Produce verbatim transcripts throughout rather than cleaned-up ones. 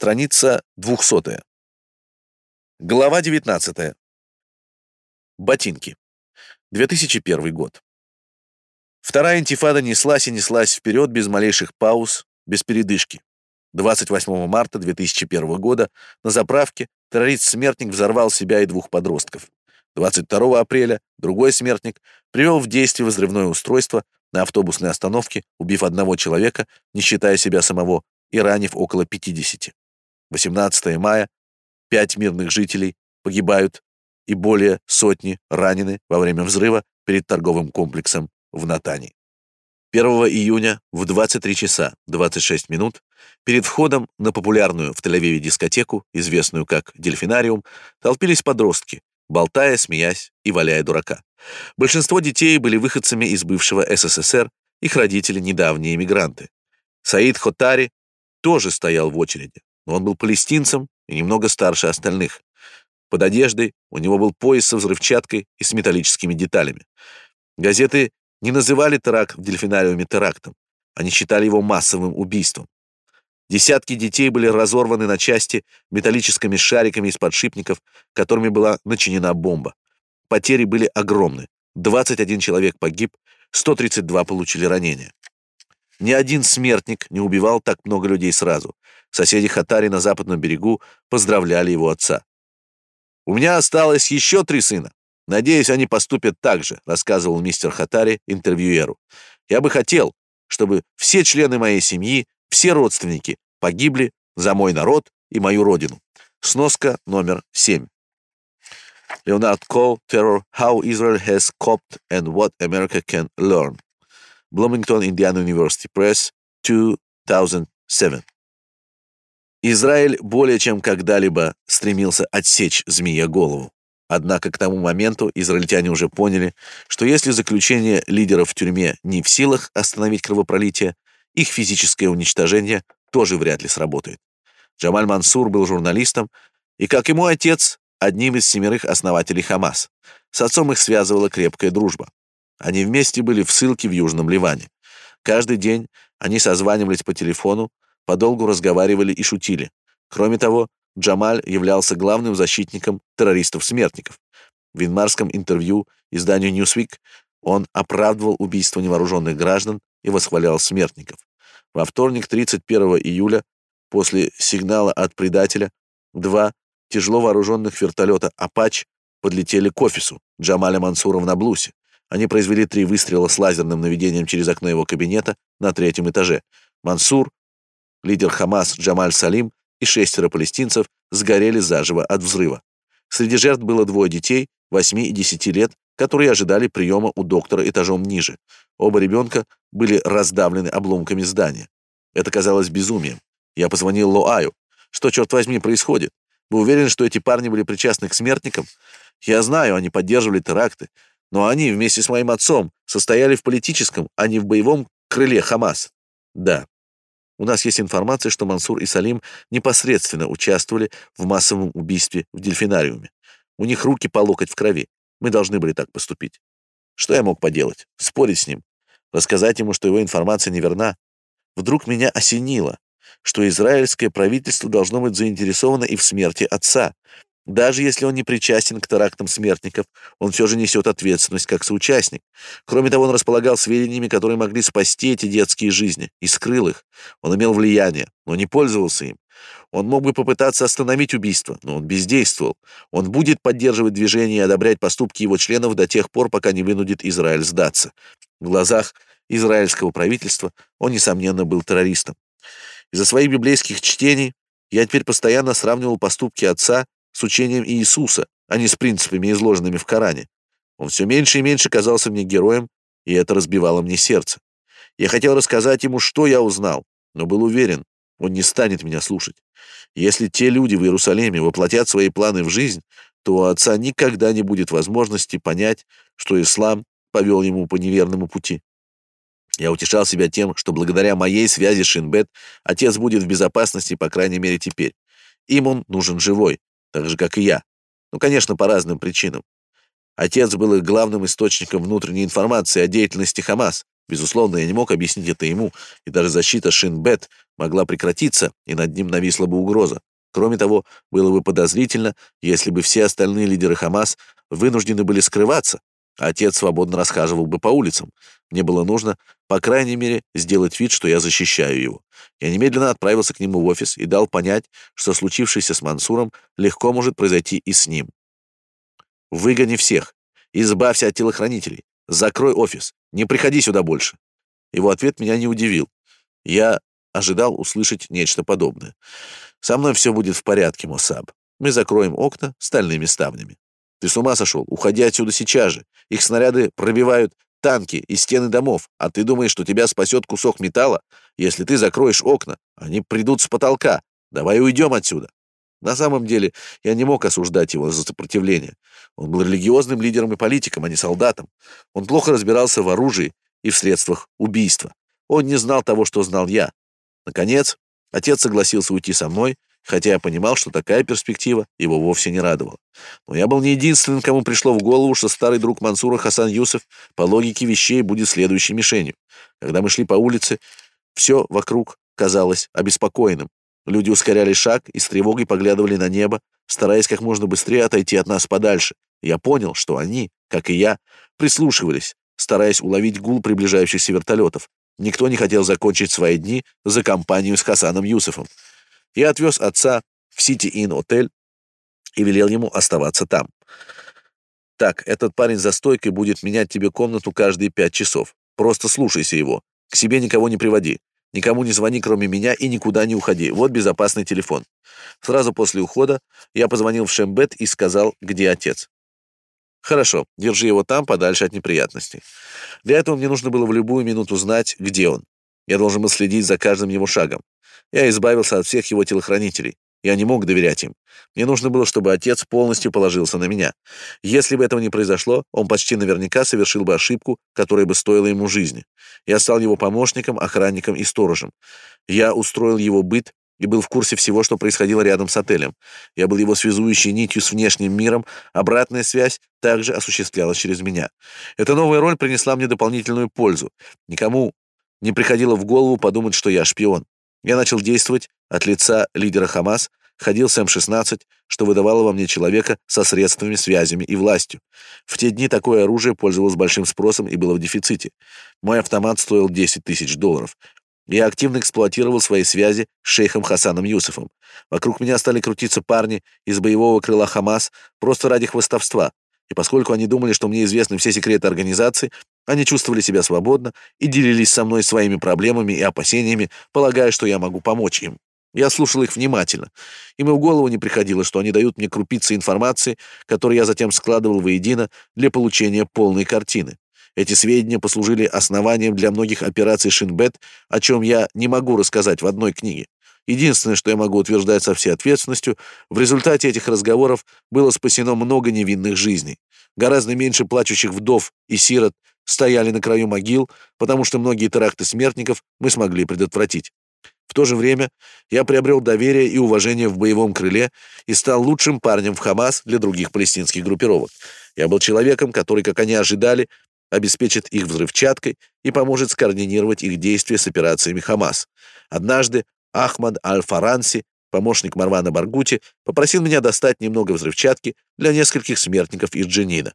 Страница двухсотая. Глава девятнадцатая. Ботинки. две тысячи первый год. Вторая интифада неслась и неслась вперед без малейших пауз, без передышки. двадцать восьмого марта две тысячи первого года на заправке террорист-смертник взорвал себя и двух подростков. двадцать второго апреля другой смертник привел в действие взрывное устройство на автобусной остановке, убив одного человека, не считая себя самого, и ранив около пятидесяти. восемнадцатого мая пять мирных жителей погибают и более сотни ранены во время взрыва перед торговым комплексом в Натании. первого июня в двадцать три часа двадцать шесть минут перед входом на популярную в Тель-Авиве дискотеку, известную как «Дельфинариум», толпились подростки, болтая, смеясь и валяя дурака. Большинство детей были выходцами из бывшего эс эс эс эр, их родители — недавние эмигранты. Саид Хотари тоже стоял в очереди, но он был палестинцем и немного старше остальных. Под одеждой у него был пояс со взрывчаткой и с металлическими деталями. Газеты не называли теракт в Дельфинариуме терактом, они считали его массовым убийством. Десятки детей были разорваны на части металлическими шариками из подшипников, которыми была начинена бомба. Потери были огромны. двадцать один человек погиб, сто тридцать два получили ранения. Ни один смертник не убивал так много людей сразу. Соседи Хотари на западном берегу поздравляли его отца. «У меня осталось еще три сына. Надеюсь, они поступят так же», — рассказывал мистер Хотари интервьюеру. «Я бы хотел, чтобы все члены моей семьи, все родственники погибли за мой народ и мою родину». Сноска номер семь. Leonard Cohen, Terror: How Israel Has Coped and What America Can Learn. Bloomington, Indiana University Press, две тысячи седьмой. Израиль более чем когда-либо стремился отсечь змея голову. Однако к тому моменту израильтяне уже поняли, что если заключение лидеров в тюрьме не в силах остановить кровопролитие, их физическое уничтожение тоже вряд ли сработает. Джамаль Мансур был журналистом и, как ему отец, одним из семерых основателей Хамас. С отцом их связывала крепкая дружба. Они вместе были в ссылке в Южном Ливане. Каждый день они созванивались по телефону, подолгу разговаривали и шутили. Кроме того, Джамаль являлся главным защитником террористов-смертников. В январском интервью изданию Newsweek он оправдывал убийство невооруженных граждан и восхвалял смертников. Во вторник, тридцать первого июля, после сигнала от предателя, два тяжело вооруженных вертолета «Апач» подлетели к офису Джамаля Мансура в Наблусе. Они произвели три выстрела с лазерным наведением через окно его кабинета на третьем этаже. Мансур, лидер Хамас Джамаль Салим и шестеро палестинцев сгорели заживо от взрыва. Среди жертв было двое детей, восьми и десяти лет, которые ожидали приема у доктора этажом ниже. Оба ребенка были раздавлены обломками здания. Это казалось безумием. Я позвонил Лоаю. «Что, черт возьми, происходит? Вы уверены, что эти парни были причастны к смертникам? Я знаю, они поддерживали теракты, но они вместе с моим отцом состояли в политическом, а не в боевом крыле Хамас». «Да. У нас есть информация, что Мансур и Салим непосредственно участвовали в массовом убийстве в Дельфинариуме. У них руки по локоть в крови. Мы должны были так поступить». Что я мог поделать? Спорить с ним? Рассказать ему, что его информация неверна? Вдруг меня осенило, что израильское правительство должно быть заинтересовано и в смерти отца. Даже если он не причастен к терактам смертников, он все же несет ответственность как соучастник. Кроме того, он располагал сведениями, которые могли спасти эти детские жизни, и скрыл их. Он имел влияние, но не пользовался им. Он мог бы попытаться остановить убийство, но он бездействовал. Он будет поддерживать движение и одобрять поступки его членов до тех пор, пока не вынудит Израиль сдаться. В глазах израильского правительства он, несомненно, был террористом. Из-за своих библейских чтений я теперь постоянно сравнивал поступки отца с учением Иисуса, а не с принципами, изложенными в Коране. Он все меньше и меньше казался мне героем, и это разбивало мне сердце. Я хотел рассказать ему, что я узнал, но был уверен, он не станет меня слушать. Если те люди в Иерусалиме воплотят свои планы в жизнь, то у отца никогда не будет возможности понять, что ислам повел ему по неверному пути. Я утешал себя тем, что благодаря моей связи с Шин Бет отец будет в безопасности, по крайней мере, теперь. Им он нужен живой, так же, как и я. Ну, конечно, по разным причинам. Отец был их главным источником внутренней информации о деятельности Хамас. Безусловно, я не мог объяснить это ему, и даже защита Шин Бет могла прекратиться, и над ним нависла бы угроза. Кроме того, было бы подозрительно, если бы все остальные лидеры Хамас вынуждены были скрываться, а отец свободно расхаживал бы по улицам. Мне было нужно, по крайней мере, сделать вид, что я защищаю его. Я немедленно отправился к нему в офис и дал понять, что случившееся с Мансуром легко может произойти и с ним. «Выгони всех! Избавься от телохранителей! Закрой офис! Не приходи сюда больше!» Его ответ меня не удивил. Я ожидал услышать нечто подобное. «Со мной все будет в порядке, Моссаб. Мы закроем окна стальными ставнями». «Ты с ума сошел? Уходи отсюда сейчас же. Их снаряды пробивают танки и стены домов, а ты думаешь, что тебя спасет кусок металла? Если ты закроешь окна, они придут с потолка. Давай уйдем отсюда». На самом деле, я не мог осуждать его за сопротивление. Он был религиозным лидером и политиком, а не солдатом. Он плохо разбирался в оружии и в средствах убийства. Он не знал того, что знал я. Наконец, отец согласился уйти со мной, хотя я понимал, что такая перспектива его вовсе не радовала. Но я был не единственным, кому пришло в голову, что старый друг Мансура Хасан Юсеф по логике вещей будет следующей мишенью. Когда мы шли по улице, все вокруг казалось обеспокоенным. Люди ускоряли шаг и с тревогой поглядывали на небо, стараясь как можно быстрее отойти от нас подальше. Я понял, что они, как и я, прислушивались, стараясь уловить гул приближающихся вертолетов. Никто не хотел закончить свои дни за компанию с Хасаном Юсефом. Я отвез отца в Сити-Инн-отель и велел ему оставаться там. «Так, этот парень за стойкой будет менять тебе комнату каждые пять часов. Просто слушайся его. К себе никого не приводи. Никому не звони, кроме меня, и никуда не уходи. Вот безопасный телефон». Сразу после ухода я позвонил в Шембет и сказал, где отец. «Хорошо, держи его там, подальше от неприятностей». Для этого мне нужно было в любую минуту знать, где он. Я должен был следить за каждым его шагом. Я избавился от всех его телохранителей. Я не мог доверять им. Мне нужно было, чтобы отец полностью положился на меня. Если бы этого не произошло, он почти наверняка совершил бы ошибку, которая бы стоила ему жизни. Я стал его помощником, охранником и сторожем. Я устроил его быт и был в курсе всего, что происходило рядом с отелем. Я был его связующей нитью с внешним миром, обратная связь также осуществлялась через меня. Эта новая роль принесла мне дополнительную пользу. Никому не приходило в голову подумать, что я шпион. Я начал действовать от лица лидера Хамас, ходил с эм шестнадцать, что выдавало во мне человека со средствами, связями и властью. В те дни такое оружие пользовалось большим спросом и было в дефиците. Мой автомат стоил десять тысяч долларов. Я активно эксплуатировал свои связи с шейхом Хасаном Юсефом. Вокруг меня стали крутиться парни из боевого крыла Хамас просто ради хвастовства. И поскольку они думали, что мне известны все секреты организации, они чувствовали себя свободно и делились со мной своими проблемами и опасениями, полагая, что я могу помочь им. Я слушал их внимательно. Им и в голову не приходило, что они дают мне крупицы информации, которые я затем складывал воедино для получения полной картины. Эти сведения послужили основанием для многих операций Шинбет, о чем я не могу рассказать в одной книге. Единственное, что я могу утверждать со всей ответственностью, в результате этих разговоров было спасено много невинных жизней. Гораздо меньше плачущих вдов и сирот стояли на краю могил, потому что многие теракты смертников мы смогли предотвратить. В то же время я приобрел доверие и уважение в боевом крыле и стал лучшим парнем в Хамас для других палестинских группировок. Я был человеком, который, как они ожидали, обеспечит их взрывчаткой и поможет скоординировать их действия с операциями Хамас. Однажды Ахмад Аль-Фаранси, помощник Марвана Баргути, попросил меня достать немного взрывчатки для нескольких смертников из Дженина.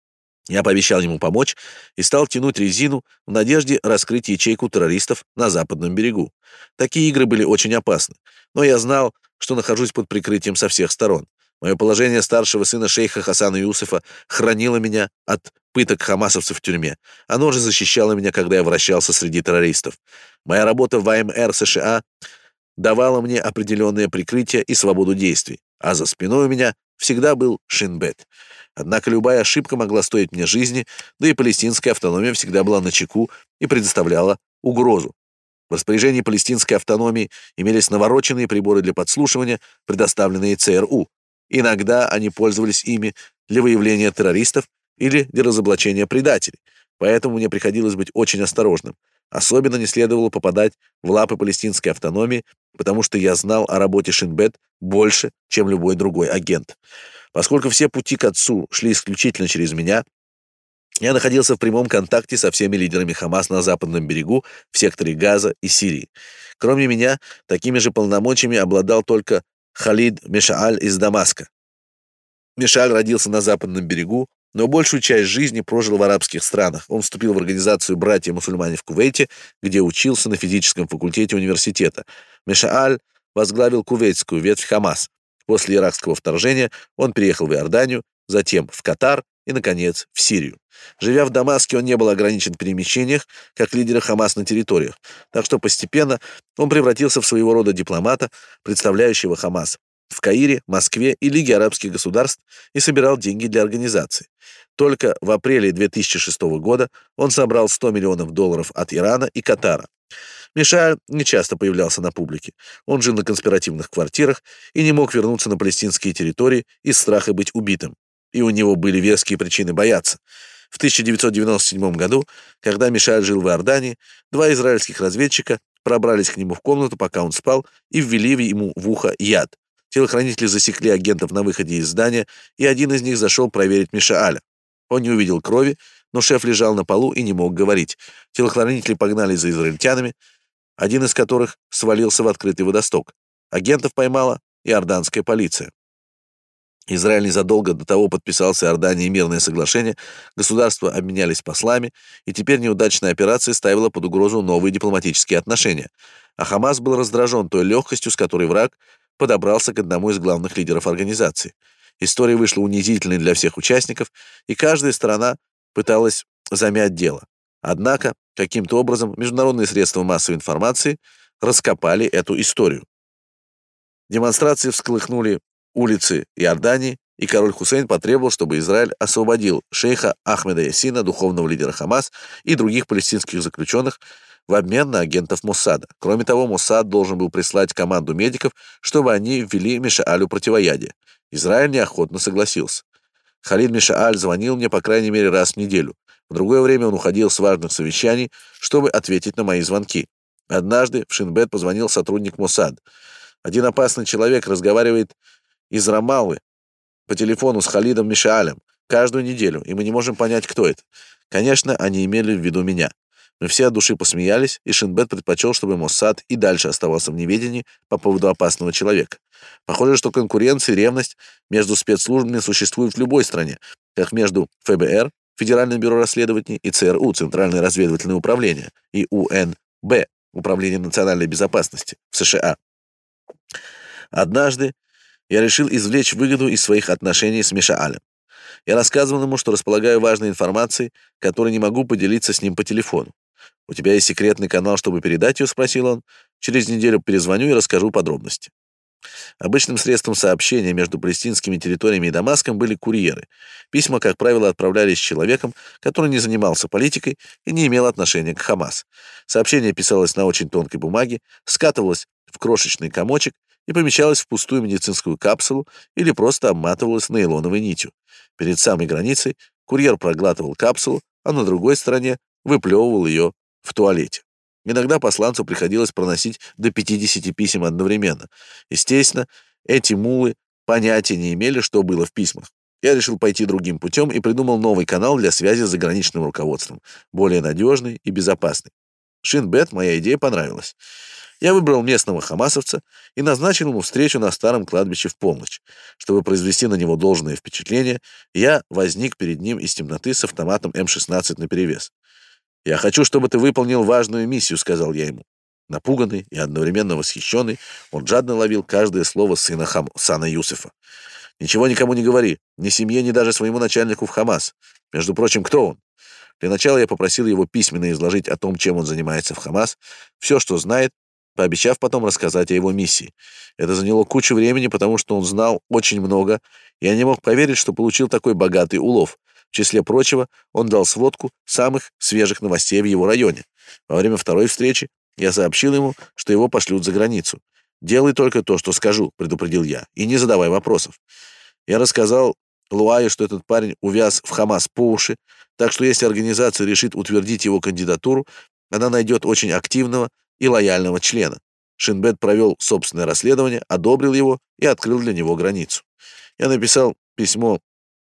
Я пообещал ему помочь и стал тянуть резину в надежде раскрыть ячейку террористов на западном берегу. Такие игры были очень опасны, но я знал, что нахожусь под прикрытием со всех сторон. Мое положение старшего сына шейха Хасана Юсефа хранило меня от пыток хамасовцев в тюрьме. Оно же защищало меня, когда я вращался среди террористов. Моя работа в АМР США давала мне определенное прикрытие и свободу действий, а за спиной у меня всегда был Шинбет. Однако любая ошибка могла стоить мне жизни, да и палестинская автономия всегда была начеку и предоставляла угрозу. В распоряжении палестинской автономии имелись навороченные приборы для подслушивания, предоставленные ЦРУ. Иногда они пользовались ими для выявления террористов или для разоблачения предателей, поэтому мне приходилось быть очень осторожным. Особенно не следовало попадать в лапы палестинской автономии, потому что я знал о работе Шинбет больше, чем любой другой агент. Поскольку все пути к отцу шли исключительно через меня, Я находился в прямом контакте со всеми лидерами Хамас на Западном берегу, в секторе Газа и Сирии. Кроме меня, такими же полномочиями обладал только Халид Мешааль из Дамаска. Мешааль родился на Западном берегу, но большую часть жизни прожил в арабских странах. Он вступил в организацию «Братья-мусульмане» в Кувейте, где учился на физическом факультете университета. Мешааль возглавил кувейтскую ветвь Хамас. После иракского вторжения он переехал в Иорданию, затем в Катар и, наконец, в Сирию. Живя в Дамаске, он не был ограничен в перемещениях, как лидеры Хамас на территориях, так что постепенно он превратился в своего рода дипломата, представляющего Хамас в Каире, Москве и Лиге арабских государств, и собирал деньги для организации. Только в апреле две тысячи шестого года он собрал сто миллионов долларов от Ирана и Катара. Мешааль не часто появлялся на публике. Он жил на конспиративных квартирах и не мог вернуться на палестинские территории из страха быть убитым. И у него были веские причины бояться. В тысяча девятьсот девяносто седьмом году, когда Мешааль жил в Иордании, два израильских разведчика пробрались к нему в комнату, пока он спал, и ввели ему в ухо яд. Телохранители засекли агентов на выходе из здания, и один из них зашел проверить Мешааля. Он не увидел крови, но шеф лежал на полу и не мог говорить. Телохранители погнались за израильтянами, один из которых свалился в открытый водосток. Агентов поймала иорданская полиция. Израиль незадолго до того подписал с Иорданией мирное соглашение, государства обменялись послами, и теперь неудачная операция ставила под угрозу новые дипломатические отношения. А Хамас был раздражен той легкостью, с которой враг подобрался к одному из главных лидеров организации. История вышла унизительной для всех участников, и каждая сторона пыталась замять дело. Однако, каким-то образом, международные средства массовой информации раскопали эту историю. Демонстрации всколыхнули улицы Иордании, и король Хусейн потребовал, чтобы Израиль освободил шейха Ахмеда Ясина, духовного лидера Хамас, и других палестинских заключенных в обмен на агентов Моссада. Кроме того, Моссад должен был прислать команду медиков, чтобы они ввели Мешаалю противоядие. Израиль неохотно согласился. Халид Мешааль звонил мне по крайней мере раз в неделю. В другое время он уходил с важных совещаний, чтобы ответить на мои звонки. Однажды в Шинбет позвонил сотрудник Моссад. Один опасный человек разговаривает из Рамаллы по телефону с Халидом Мешаалем каждую неделю, и мы не можем понять, кто это. Конечно, они имели в виду меня. Мы все от души посмеялись, и Шинбет предпочел, чтобы Моссад и дальше оставался в неведении по поводу опасного человека. Похоже, что конкуренция и ревность между спецслужбами существуют в любой стране, как между эф бэ эр, Федеральным бюро расследований, и цэ эр у, Центральное разведывательное управление, и у эн бэ, Управление национальной безопасности в США. Однажды я решил извлечь выгоду из своих отношений с Мешаалем. Я рассказывал ему, что располагаю важной информацией, которой не могу поделиться с ним по телефону. «У тебя есть секретный канал, чтобы передать ее?» — спросил он. «Через неделю перезвоню и расскажу подробности». Обычным средством сообщения между палестинскими территориями и Дамаском были курьеры. Письма, как правило, отправлялись человеком, который не занимался политикой и не имел отношения к Хамас. Сообщение писалось на очень тонкой бумаге, скатывалось в крошечный комочек и помещалось в пустую медицинскую капсулу или просто обматывалось нейлоновой нитью. Перед самой границей курьер проглатывал капсулу, а на другой стороне выплевывал ее в туалете. Иногда посланцу приходилось проносить до пятидесяти писем одновременно. Естественно, эти мулы понятия не имели, что было в письмах. Я решил пойти другим путем и придумал новый канал для связи с заграничным руководством, более надежный и безопасный. Шинбет моя идея понравилась. Я выбрал местного хамасовца и назначил ему встречу на старом кладбище в полночь. Чтобы произвести на него должное впечатление, я возник перед ним из темноты с автоматом эм шестнадцать наперевес. «Я хочу, чтобы ты выполнил важную миссию», — сказал я ему. Напуганный и одновременно восхищенный, он жадно ловил каждое слово сына Хам... Сана Юсефа. «Ничего никому не говори, ни семье, ни даже своему начальнику в Хамас. Между прочим, кто он?» Для начала я попросил его письменно изложить о том, чем он занимается в Хамас, все, что знает, пообещав потом рассказать о его миссии. Это заняло кучу времени, потому что он знал очень много, и я не мог поверить, что получил такой богатый улов. В числе прочего, он дал сводку самых свежих новостей в его районе. Во время второй встречи я сообщил ему, что его пошлют за границу. «Делай только то, что скажу», — предупредил я, — «и не задавай вопросов». Я рассказал Луаю, что этот парень увяз в Хамас по уши, так что если организация решит утвердить его кандидатуру, она найдет очень активного и лояльного члена. Шинбет провел собственное расследование, одобрил его и открыл для него границу. Я написал письмо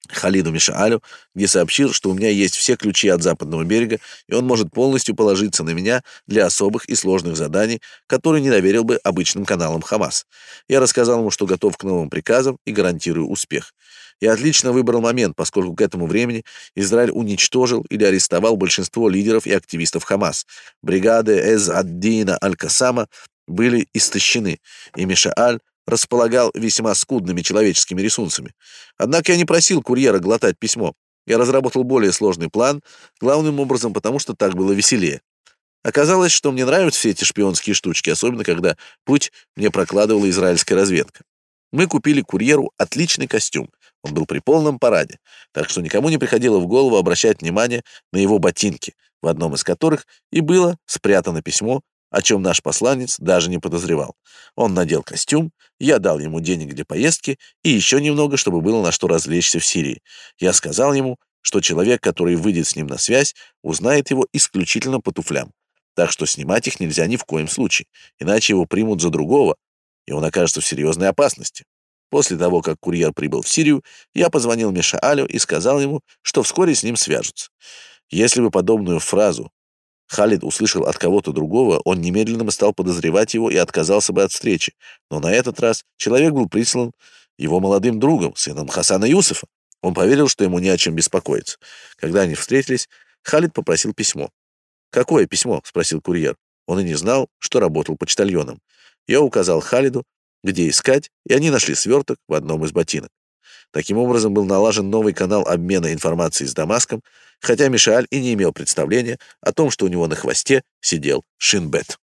Халиду Мишаалю, где сообщил, что у меня есть все ключи от западного берега, и он может полностью положиться на меня для особых и сложных заданий, которые не доверил бы обычным каналам Хамас. Я рассказал ему, что готов к новым приказам и гарантирую успех. Я отлично выбрал момент, поскольку к этому времени Израиль уничтожил или арестовал большинство лидеров и активистов Хамас. Бригады Эз-ад-Дина Аль-Кассама были истощены, и Мишааль располагал весьма скудными человеческими ресурсами. Однако я не просил курьера глотать письмо. Я разработал более сложный план, главным образом потому, что так было веселее. Оказалось, что мне нравятся все эти шпионские штучки, особенно когда путь мне прокладывала израильская разведка. Мы купили курьеру отличный костюм. Он был при полном параде, так что никому не приходило в голову обращать внимание на его ботинки, в одном из которых и было спрятано письмо, о чем наш посланец даже не подозревал. Он надел костюм, я дал ему денег для поездки и еще немного, чтобы было на что развлечься в Сирии. Я сказал ему, что человек, который выйдет с ним на связь, узнает его исключительно по туфлям, так что снимать их нельзя ни в коем случае, иначе его примут за другого, и он окажется в серьезной опасности. После того, как курьер прибыл в Сирию, я позвонил Мишаалю и сказал ему, что вскоре с ним свяжутся. Если бы подобную фразу Халид услышал от кого-то другого, он немедленно бы стал подозревать его и отказался бы от встречи. Но на этот раз человек был прислан его молодым другом, сыном Хасана Юсефа. Он поверил, что ему не о чем беспокоиться. Когда они встретились, Халид попросил письмо. «Какое письмо?» — спросил курьер. Он и не знал, что работал почтальоном. Я указал Халиду, где искать, и они нашли сверток в одном из ботинок. Таким образом был налажен новый канал обмена информацией с Дамаском, хотя Мишааль и не имел представления о том, что у него на хвосте сидел Шин Бет.